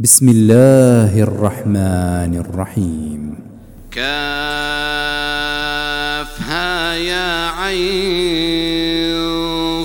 بسم الله الرحمن الرحيم. كافها يا عين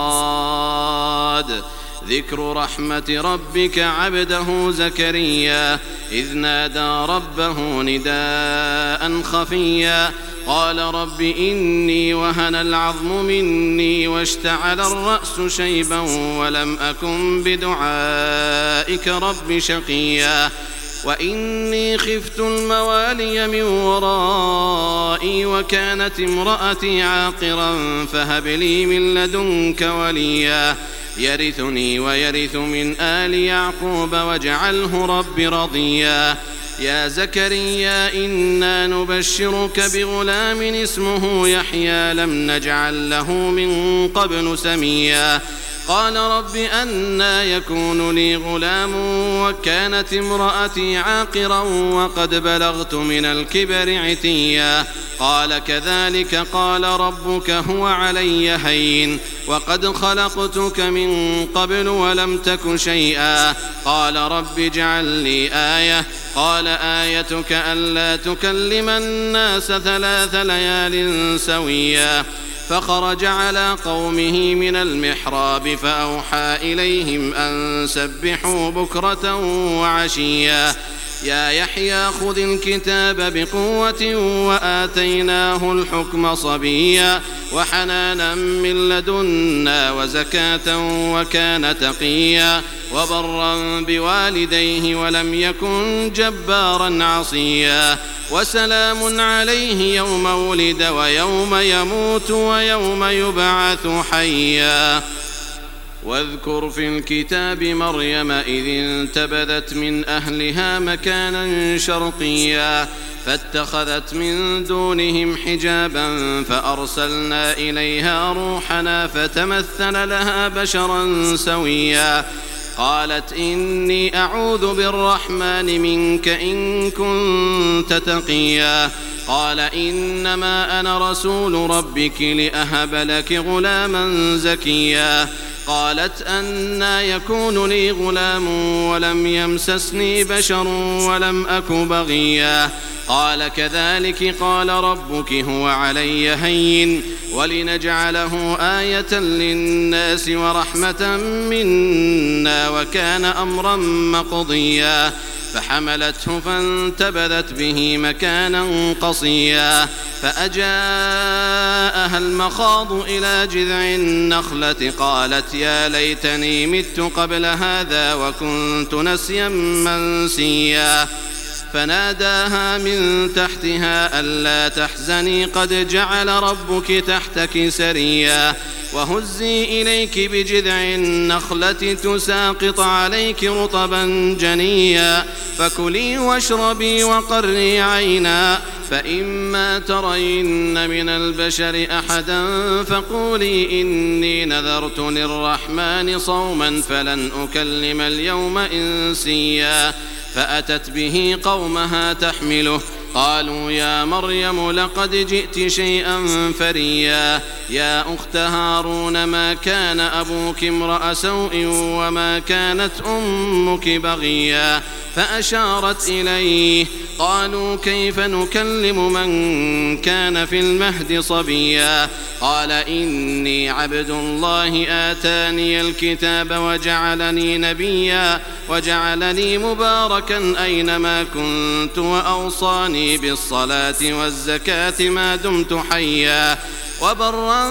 صاد. ذكر رحمة ربك عبده زكريا إذ نادى ربه نداء خفيا قال رب إني وهن العظم مني واشتعل الرأس شيبا ولم أكن بدعائك رب شقيا وإني خفت الموالي من ورائي وكانت امرأتي عاقرا فهب لي من لدنك وليا يرثني ويرث من آل يعقوب واجعله رب رضيا يا زكريا إنا نبشرك بغلام اسمه يحيى لم نجعل له من قبل سميا قال رب أنى يكون لي غلام وكانت امرأتي عاقرا وقد بلغت من الكبر عتيا قال كذلك قال ربك هو علي هين وقد خلقتك من قبل ولم تك شيئا قال رب اجعل لي آية قال آيتك ألا تكلم الناس 3 ليال سويا فخرج على قومه من المحراب فأوحى إليهم أن سبحوا بكرة وعشيا يا يحيى خذ الكتاب بقوة وآتيناه الحكم صبيا وحنانا من لدنا وزكاة وكان تقيا وبرا بوالديه ولم يكن جبارا عصيا وسلام عليه يوم ولد ويوم يموت ويوم يبعث حيا واذكر في الكتاب مريم إذ انتبذت من أهلها مكانا شرقيا فاتخذت من دونهم حجابا فأرسلنا إليها روحنا فتمثل لها بشرا سويا قالت إني أعوذ بالرحمن منك إن كنت تقيا قال إنما أنا رسول ربك لأهب لك غلاما زكيا قالت أنى يكون لي غلام ولم يمسسني بشر ولم أك بغيا قال كذلك قال ربك هو علي هين ولنجعله آية للناس ورحمة منا وكان أمرا مقضيا فحملته فانتبذت به مكانا قصيا فأجاءها المخاض إلى جذع النخلة قالت يا ليتني مت قبل هذا وكنت نسيا منسيا فناداها من تحتها ألا تحزني قد جعل ربك تحتك سريا وهزي إليك بجذع النخلة تساقط عليك رطبا جنيا فكلي واشربي وقري عينا فإما ترين من البشر أحدا فقولي إني نذرت للرحمن صوما فلن أكلم اليوم إنسيا فأتت به قومها تحمله قالوا يا مريم لقد جئت شيئا فريا يا أخت هارون ما كان أبوك امرأ سوء وما كانت أمك بغيا فأشارت إليه قالوا كيف نكلم من كان في المهد صبيا قال إني عبد الله آتاني الكتاب وجعلني نبيا وجعلني مباركا أينما كنت وأوصاني بالصلاة والزكاة ما دمت حيا وبرا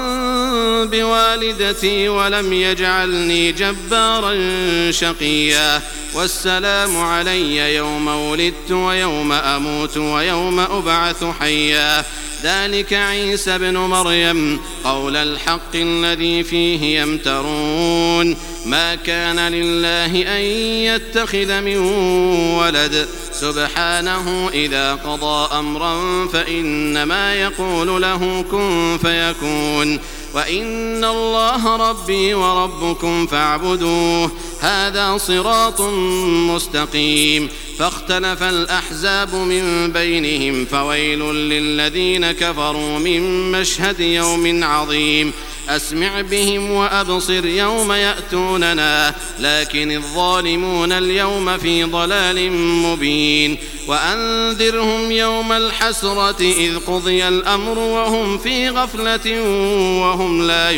بوالدتي ولم يجعلني جبارا شقيا والسلام علي يوم ولدت ويوم أموت ويوم أبعث حيا ذلك عيسى بن مريم قول الحق الذي فيه يمترون ما كان لله أن يتخذ من ولد سبحانه إذا قضى أمرا فإنما يقول له كن فيكون وإن الله ربي وربكم فاعبدوه هذا صراط مستقيم فاختلف الأحزاب من بينهم فويل للذين كفروا من مشهد يوم عظيم أسمع بهم وأبصر يوم يأتوننا لكن الظالمون اليوم في ضلال مبين وأنذرهم يوم الحسرة إذ قضي الأمر وهم في غفلة وهم لا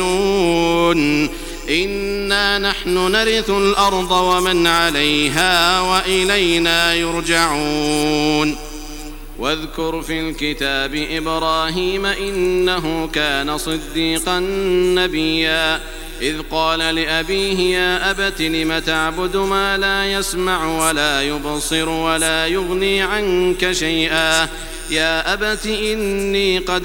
يؤمنون إنا نحن نرث الأرض ومن عليها وإلينا يرجعون واذكر في الكتاب إبراهيم إنه كان صديقا نبيا إذ قال لأبيه يا أبت لم تعبد ما لا يسمع ولا يبصر ولا يغني عنك شيئا يا أبت إني قد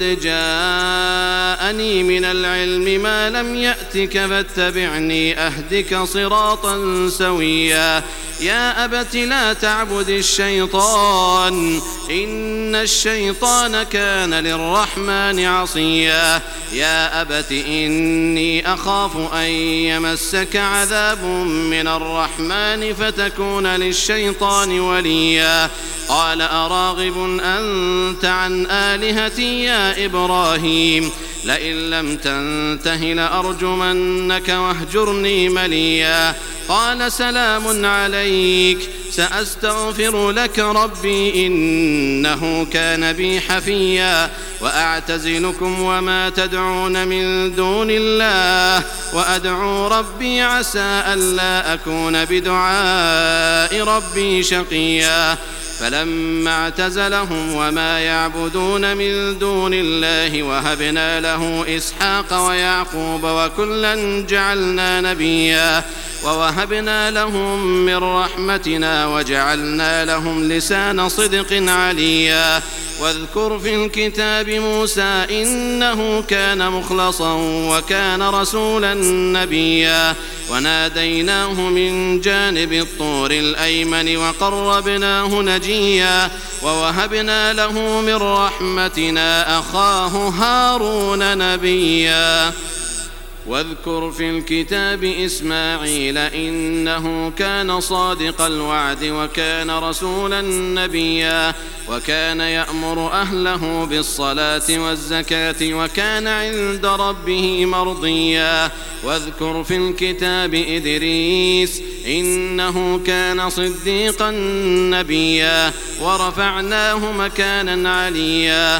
جاءني من العلم ما لم يأتك فاتبعني أهدك صراطا سويا يا أبت لا تعبد الشيطان إن الشيطان كان للرحمن عصيا يا أبت إني أخاف أن يمسك عذاب من الرحمن فتكون للشيطان وليا قال أراغب أنت عن آلهتي يا إبراهيم لئن لم تنته لأرجمنك واهجرني مليا قال سلام عليك سأستغفر لك ربي إنه كان بي حفيا وأعتزلكم وما تدعون من دون الله وأدعو ربي عسى ألا أكون بدعاء ربي شقيا فلما اعتزلهم وما يعبدون من دون الله وهبنا له إسحاق ويعقوب وكلا جعلنا نبيا ووهبنا لهم من رحمتنا وجعلنا لهم لسان صدق عليا واذكر في الكتاب موسى إنه كان مخلصا وكان رسولا نبيا وناديناه من جانب الطور الأيمن وقربناه نجيا ووهبنا له من رحمتنا أخاه هارون نبيا واذكر في الكتاب إسماعيل إنه كان صادق الوعد وكان رسولا نبيا وكان يأمر أهله بالصلاة والزكاة وكان عند ربه مرضيا واذكر في الكتاب إدريس إنه كان صديقا نبيا ورفعناه مكانا عليا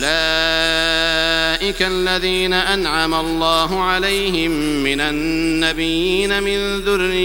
أولئك الذين أنعم الله عليهم من النبيين من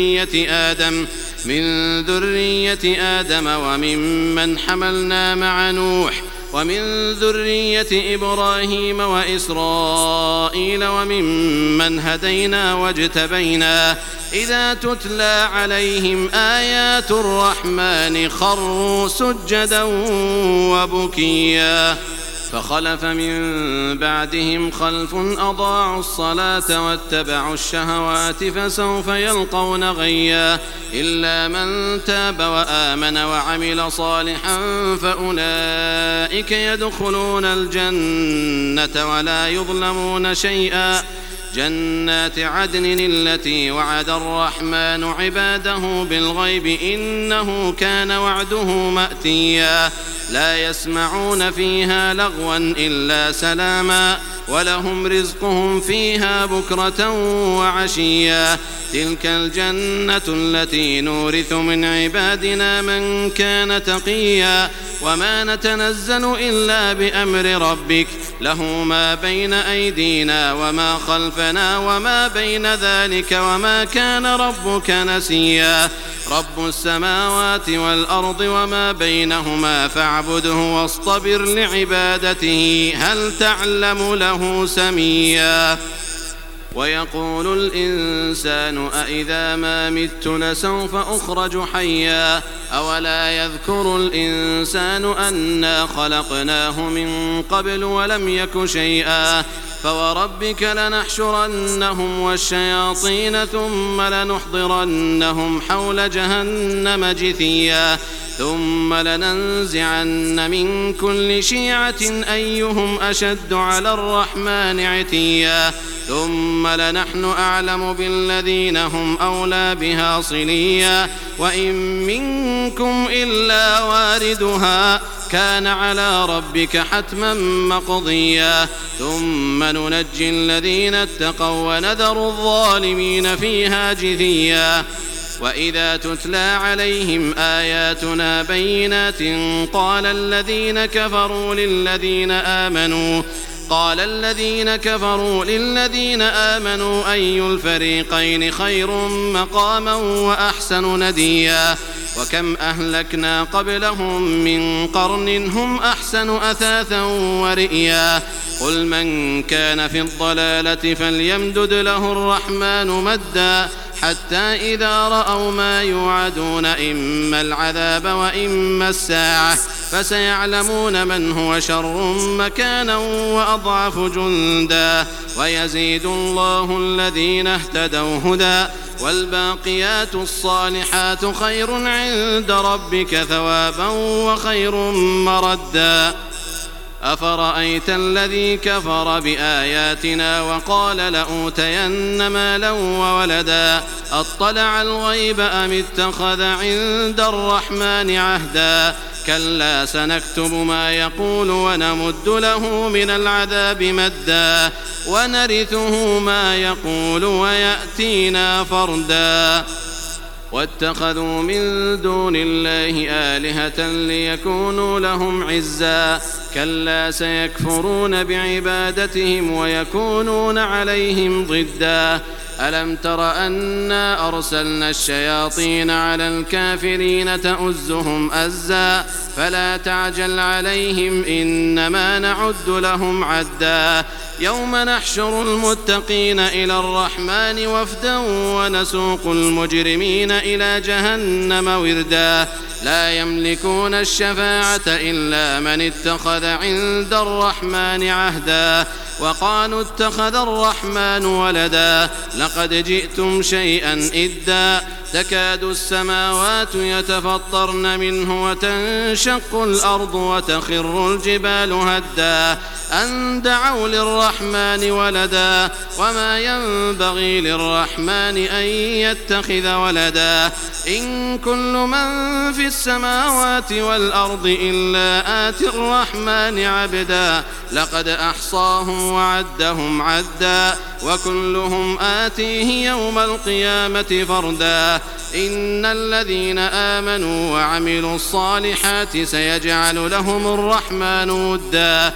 ذرية آدم وممن حملنا مع نوح ومن ذرية إبراهيم وإسرائيل وممن هدينا واجتبينا إذا تتلى عليهم آيات الرحمن خروا سجدا وبكيا فخلف من بعدهم خلف أضاعوا الصلاة واتبعوا الشهوات فسوف يلقون غيا إلا من تاب وآمن وعمل صالحا فأولئك يدخلون الجنة ولا يظلمون شيئا جنات عدن التي وعد الرحمن عباده بالغيب إنه كان وعده مأتيا لا يسمعون فيها لغوا إلا سلاما ولهم رزقهم فيها بكرة وعشيا تلك الجنة التي نورث من عبادنا من كان تقيا وما نتنزل إلا بأمر ربك له ما بين أيدينا وما خلفنا وما بين ذلك وما كان ربك نسيا رب السماوات والأرض وما بينهما فاعبده واصطبر لعبادته هل تعلم له سميا ويقول الإنسان أإذا ما مت لسوف أخرج حيا أولا يذكر الإنسان أنا خلقناه من قبل ولم يك شيئا فوربك لنحشرنهم والشياطين ثم لنحضرنهم حول جهنم جثيا ثم لننزعن من كل شيعة أيهم أشد على الرحمن عتيا ثم لنحن أعلم بالذين هم أولى بها صليا وإن منكم إلا واردها كان على ربك حتما مقضيا ثم ننجي الذين اتقوا ونذر الظالمين فيها جثيا وإذا تتلى عليهم آياتنا بينات قال الذين كفروا للذين آمنوا أي الفريقين خير مقاما وأحسن نديا وكم أهلكنا قبلهم من قرن هم أحسن أثاثا ورئيا قل من كان في الضلالة فليمدد له الرحمن مدا حتى إذا رأوا ما يوعدون إما العذاب وإما الساعة فسيعلمون من هو شر مكانا وأضعف جندا ويزيد الله الذين اهتدوا هدى والباقيات الصالحات خير عند ربك ثوابا وخير مردا أفرأيت الذي كفر بآياتنا وقال لأوتين مالا وولدا أطلع الغيب أم اتخذ عند الرحمن عهدا كلا سنكتب ما يقول ونمد له من العذاب مدا ونرثه ما يقول ويأتينا فردا واتخذوا من دون الله آلهة ليكونوا لهم عزا كلا سيكفرون بعبادتهم ويكونون عليهم ضدا ألم تر أنا أرسلنا الشياطين على الكافرين تؤزهم أزا فلا تعجل عليهم إنما نعد لهم عدا يوم نحشر المتقين إلى الرحمن وفدا ونسوق المجرمين إلى جهنم وردا لا يملكون الشفاعة إلا من اتخذ عند الرحمن عهدا وقالوا اتخذ الرحمن ولدا لقد جئتم شيئا إدا تكاد السماوات يتفطرن منه وتنشق الأرض وتخر الجبال هدا أن دعوا للرحمن ولدا وما ينبغي للرحمن أن يتخذ ولدا إن كل من في السماوات والأرض إلا آتي الرحمن عبدا لقد أحصاهم وعدهم عدا وكلهم آتيه يوم القيامة فردا إن الذين آمنوا وعملوا الصالحات سيجعل لهم الرحمن ودا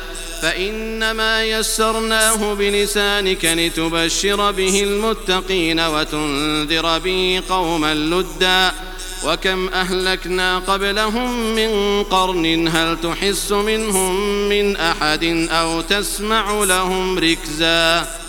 فإنما يسرناه بلسانك لتبشر به المتقين وتنذر به قوما لدا وكم أهلكنا قبلهم من قرن هل تحس منهم من أحد أو تسمع لهم ركزا